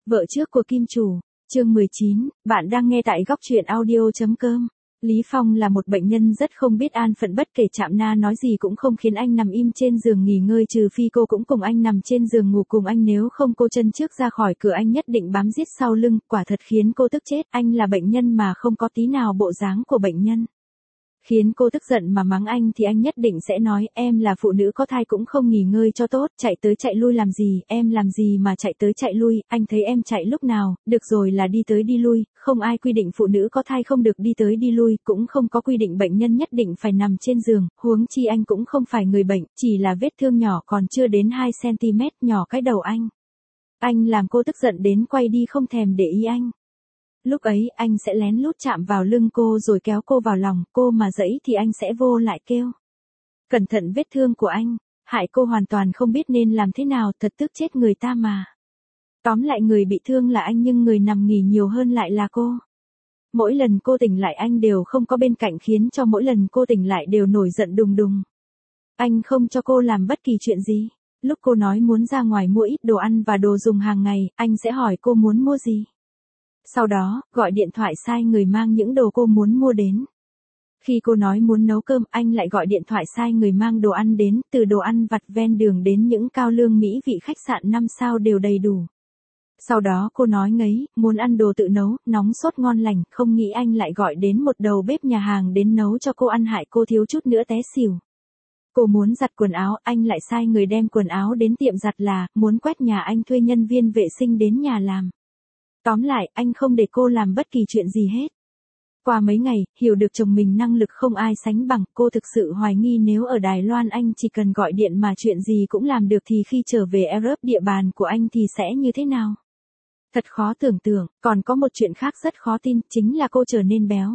Vợ trước của Kim Chủ, chương 19, bạn đang nghe tại góc truyện audio.com. Lý Phong là một bệnh nhân rất không biết an phận, bất kể Trạm Na nói gì cũng không khiến anh nằm im trên giường nghỉ ngơi, trừ phi cô cũng cùng anh nằm trên giường ngủ cùng anh, nếu không cô chân trước ra khỏi cửa anh nhất định bám giết sau lưng, quả thật khiến cô tức chết. Anh là bệnh nhân mà không có tí nào bộ dáng của bệnh nhân. Khiến cô tức giận mà mắng anh thì anh nhất định sẽ nói, em là phụ nữ có thai cũng không nghỉ ngơi cho tốt, chạy tới chạy lui làm gì, em làm gì mà chạy tới chạy lui, anh thấy em chạy lúc nào, được rồi là đi tới đi lui, không ai quy định phụ nữ có thai không được đi tới đi lui, cũng không có quy định bệnh nhân nhất định phải nằm trên giường, huống chi anh cũng không phải người bệnh, chỉ là vết thương nhỏ còn chưa đến 2cm nhỏ cái đầu anh. Anh làm cô tức giận đến quay đi không thèm để ý anh. Lúc ấy anh sẽ lén lút chạm vào lưng cô rồi kéo cô vào lòng, cô mà dẫy thì anh sẽ vô lại kêu. Cẩn thận vết thương của anh, hại cô hoàn toàn không biết nên làm thế nào, thật tức chết người ta mà. Tóm lại người bị thương là anh nhưng người nằm nghỉ nhiều hơn lại là cô. Mỗi lần cô tỉnh lại anh đều không có bên cạnh, khiến cho mỗi lần cô tỉnh lại đều nổi giận đùng đùng. Anh không cho cô làm bất kỳ chuyện gì. Lúc cô nói muốn ra ngoài mua ít đồ ăn và đồ dùng hàng ngày, anh sẽ hỏi cô muốn mua gì. Sau đó, gọi điện thoại sai người mang những đồ cô muốn mua đến. Khi cô nói muốn nấu cơm, anh lại gọi điện thoại sai người mang đồ ăn đến, từ đồ ăn vặt ven đường đến những cao lương mỹ vị khách sạn 5 sao đều đầy đủ. Sau đó cô nói ngấy, muốn ăn đồ tự nấu, nóng sốt ngon lành, không nghĩ anh lại gọi đến một đầu bếp nhà hàng đến nấu cho cô ăn, hại cô thiếu chút nữa té xỉu. Cô muốn giặt quần áo, anh lại sai người đem quần áo đến tiệm giặt, là muốn quét nhà anh thuê nhân viên vệ sinh đến nhà làm. Tóm lại, anh không để cô làm bất kỳ chuyện gì hết. Qua mấy ngày, hiểu được chồng mình năng lực không ai sánh bằng, cô thực sự hoài nghi nếu ở Đài Loan anh chỉ cần gọi điện mà chuyện gì cũng làm được thì khi trở về Europe, địa bàn của anh thì sẽ như thế nào? Thật khó tưởng tượng, còn có một chuyện khác rất khó tin, chính là cô trở nên béo.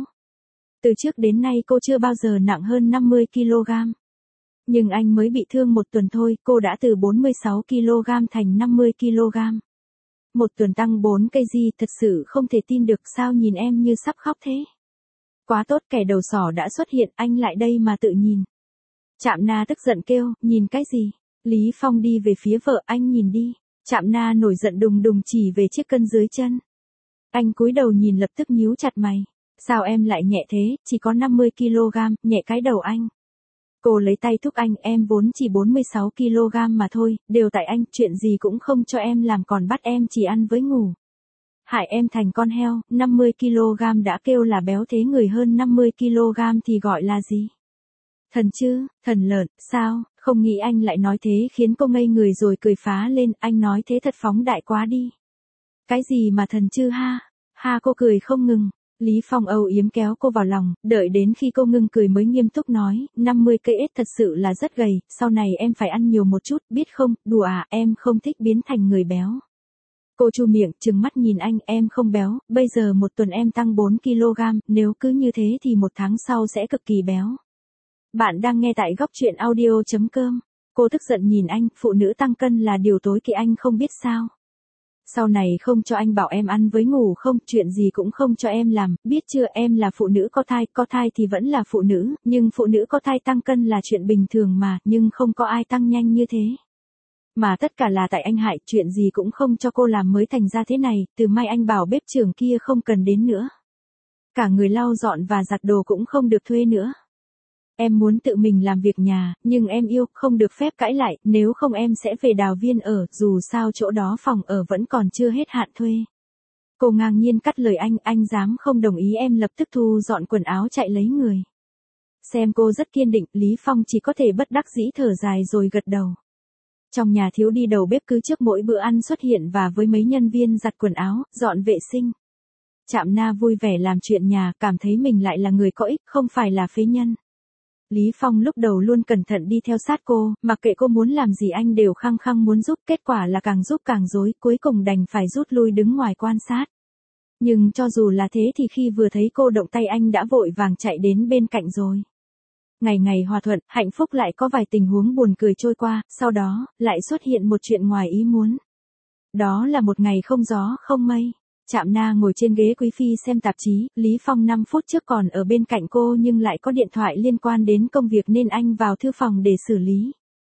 Từ trước đến nay cô chưa bao giờ nặng hơn 50kg. Nhưng anh mới bị thương một tuần thôi, cô đã từ 46kg thành 50kg. Một tuần tăng 4 kg, thật sự không thể tin được, sao nhìn em như sắp khóc thế. Quá tốt, kẻ đầu sỏ đã xuất hiện, anh lại đây mà tự nhìn. Trạm Na tức giận kêu, nhìn cái gì? Lý Phong đi về phía vợ, anh nhìn đi. Trạm Na nổi giận đùng đùng chỉ về chiếc cân dưới chân. Anh cúi đầu nhìn lập tức nhíu chặt mày. Sao em lại nhẹ thế, chỉ có 50kg, nhẹ cái đầu anh. Cô lấy tay thúc anh, em vốn chỉ 46kg mà thôi, đều tại anh, chuyện gì cũng không cho em làm còn bắt em chỉ ăn với ngủ. Hại em thành con heo, 50kg đã kêu là béo, thế người hơn 50kg thì gọi là gì? Thần chứ, thần lợn, sao, không nghĩ anh lại nói thế khiến cô ngây người rồi cười phá lên, anh nói thế thật phóng đại quá đi. Cái gì mà thần chứ ha, ha, cô cười không ngừng. Lý Phong âu yếm kéo cô vào lòng, đợi đến khi cô ngưng cười mới nghiêm túc nói, 50 kg thật sự là rất gầy, sau này em phải ăn nhiều một chút, biết không, đùa à, em không thích biến thành người béo. Cô chu miệng, trừng mắt nhìn anh, em không béo, bây giờ một tuần em tăng 4kg, nếu cứ như thế thì một tháng sau sẽ cực kỳ béo. Bạn đang nghe tại góc truyện audio.com. Cô tức giận nhìn anh, phụ nữ tăng cân là điều tối kỵ, anh không biết sao. Sau này không cho anh bảo em ăn với ngủ không, chuyện gì cũng không cho em làm, biết chưa, em là phụ nữ có thai thì vẫn là phụ nữ, nhưng phụ nữ có thai tăng cân là chuyện bình thường mà, nhưng không có ai tăng nhanh như thế. Mà tất cả là tại anh hại, chuyện gì cũng không cho cô làm mới thành ra thế này, từ mai anh bảo bếp trưởng kia không cần đến nữa. Cả người lau dọn và giặt đồ cũng không được thuê nữa. Em muốn tự mình làm việc nhà, nhưng em yêu, không được phép cãi lại, nếu không em sẽ về Đào Viên ở, dù sao chỗ đó phòng ở vẫn còn chưa hết hạn thuê. Cô ngang nhiên cắt lời anh dám không đồng ý, em lập tức thu dọn quần áo chạy lấy người. Xem cô rất kiên định, Lý Phong chỉ có thể bất đắc dĩ thở dài rồi gật đầu. Trong nhà thiếu đi đầu bếp cứ trước mỗi bữa ăn xuất hiện và với mấy nhân viên giặt quần áo, dọn vệ sinh. Trạm Na vui vẻ làm chuyện nhà, cảm thấy mình lại là người có ích, không phải là phế nhân. Lý Phong lúc đầu luôn cẩn thận đi theo sát cô, mặc kệ cô muốn làm gì anh đều khăng khăng muốn giúp, kết quả là càng giúp càng rối, cuối cùng đành phải rút lui đứng ngoài quan sát. Nhưng cho dù là thế thì khi vừa thấy cô động tay anh đã vội vàng chạy đến bên cạnh rồi. Ngày ngày hòa thuận, hạnh phúc, lại có vài tình huống buồn cười trôi qua, sau đó, lại xuất hiện một chuyện ngoài ý muốn. Đó là một ngày không gió không mây. Trạm Na ngồi trên ghế quý phi xem tạp chí, Lý Phong 5 phút trước còn ở bên cạnh cô nhưng lại có điện thoại liên quan đến công việc nên anh vào thư phòng để xử lý.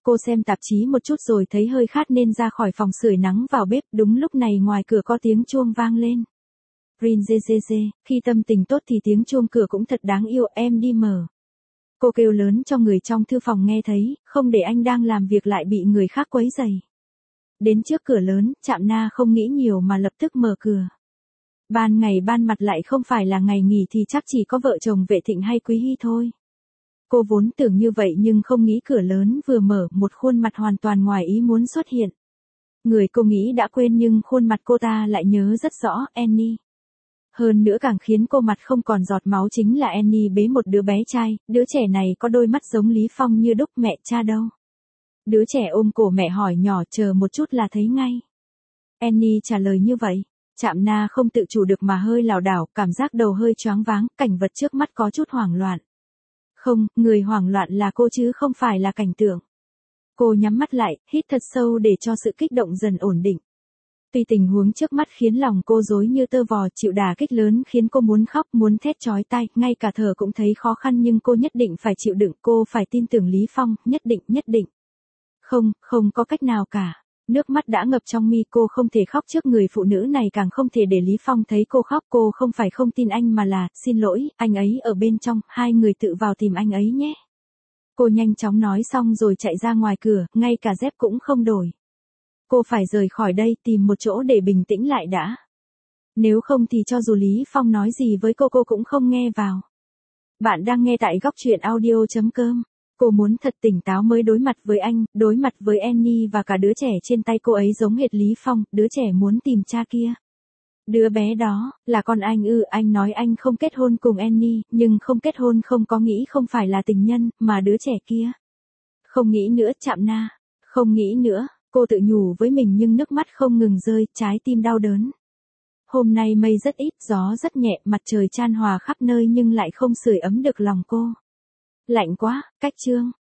cô xem tạp chí một chút rồi thấy hơi khát nên ra khỏi phòng sưởi nắng vào bếp, đúng lúc này ngoài cửa có tiếng chuông vang lên. Rin dê dê dê, khi tâm tình tốt thì tiếng chuông cửa cũng thật đáng yêu, em đi mở. Cô kêu lớn cho người trong thư phòng nghe thấy, không để anh đang làm việc lại bị người khác quấy rầy. Đến trước cửa lớn, Trạm Na không nghĩ nhiều mà lập tức mở cửa. Ban ngày ban mặt lại không phải là ngày nghỉ thì chắc chỉ có vợ chồng Vệ Thịnh hay Quý Hy thôi. Cô vốn tưởng như vậy nhưng không nghĩ cửa lớn vừa mở một khuôn mặt hoàn toàn ngoài ý muốn xuất hiện. Người cô nghĩ đã quên nhưng khuôn mặt cô ta lại nhớ rất rõ, Annie. Hơn nữa càng khiến cô mặt không còn giọt máu chính là Annie bế một đứa bé trai, đứa trẻ này có đôi mắt giống Lý Phong như đúc, mẹ cha đâu. Đứa trẻ ôm cổ mẹ hỏi nhỏ, chờ một chút là thấy ngay. Annie trả lời như vậy. Trạm Na không tự chủ được mà hơi lảo đảo, cảm giác đầu hơi choáng váng, cảnh vật trước mắt có chút hoảng loạn. Không, người hoảng loạn là cô chứ không phải là cảnh tượng. Cô nhắm mắt lại, hít thật sâu để cho sự kích động dần ổn định. Tuy tình huống trước mắt khiến lòng cô rối như tơ vò, chịu đả kích lớn khiến cô muốn khóc, muốn thét chói tai, ngay cả thở cũng thấy khó khăn nhưng cô nhất định phải chịu đựng, cô phải tin tưởng Lý Phong, nhất định. Không có cách nào cả. Nước mắt đã ngập trong mi, cô không thể khóc trước người phụ nữ này, càng không thể để Lý Phong thấy cô khóc. Cô không phải không tin anh mà là, xin lỗi, anh ấy ở bên trong, hai người tự vào tìm anh ấy nhé. Cô nhanh chóng nói xong rồi chạy ra ngoài cửa, ngay cả dép cũng không đổi. Cô phải rời khỏi đây, tìm một chỗ để bình tĩnh lại đã. Nếu không thì cho dù Lý Phong nói gì với cô cũng không nghe vào. Bạn đang nghe tại góc truyện audio.com. Cô muốn thật tỉnh táo mới đối mặt với anh, đối mặt với Annie và cả đứa trẻ trên tay cô ấy giống hệt Lý Phong, đứa trẻ muốn tìm cha kia. Đứa bé đó, là con anh ư? Anh nói anh không kết hôn cùng Annie, nhưng không kết hôn không có nghĩ không phải là tình nhân, mà đứa trẻ kia. Không nghĩ nữa Trạm Na, không nghĩ nữa, cô tự nhủ với mình nhưng nước mắt không ngừng rơi, trái tim đau đớn. Hôm nay mây rất ít, gió rất nhẹ, mặt trời chan hòa khắp nơi nhưng lại không sưởi ấm được lòng cô. Lạnh quá, cách chương.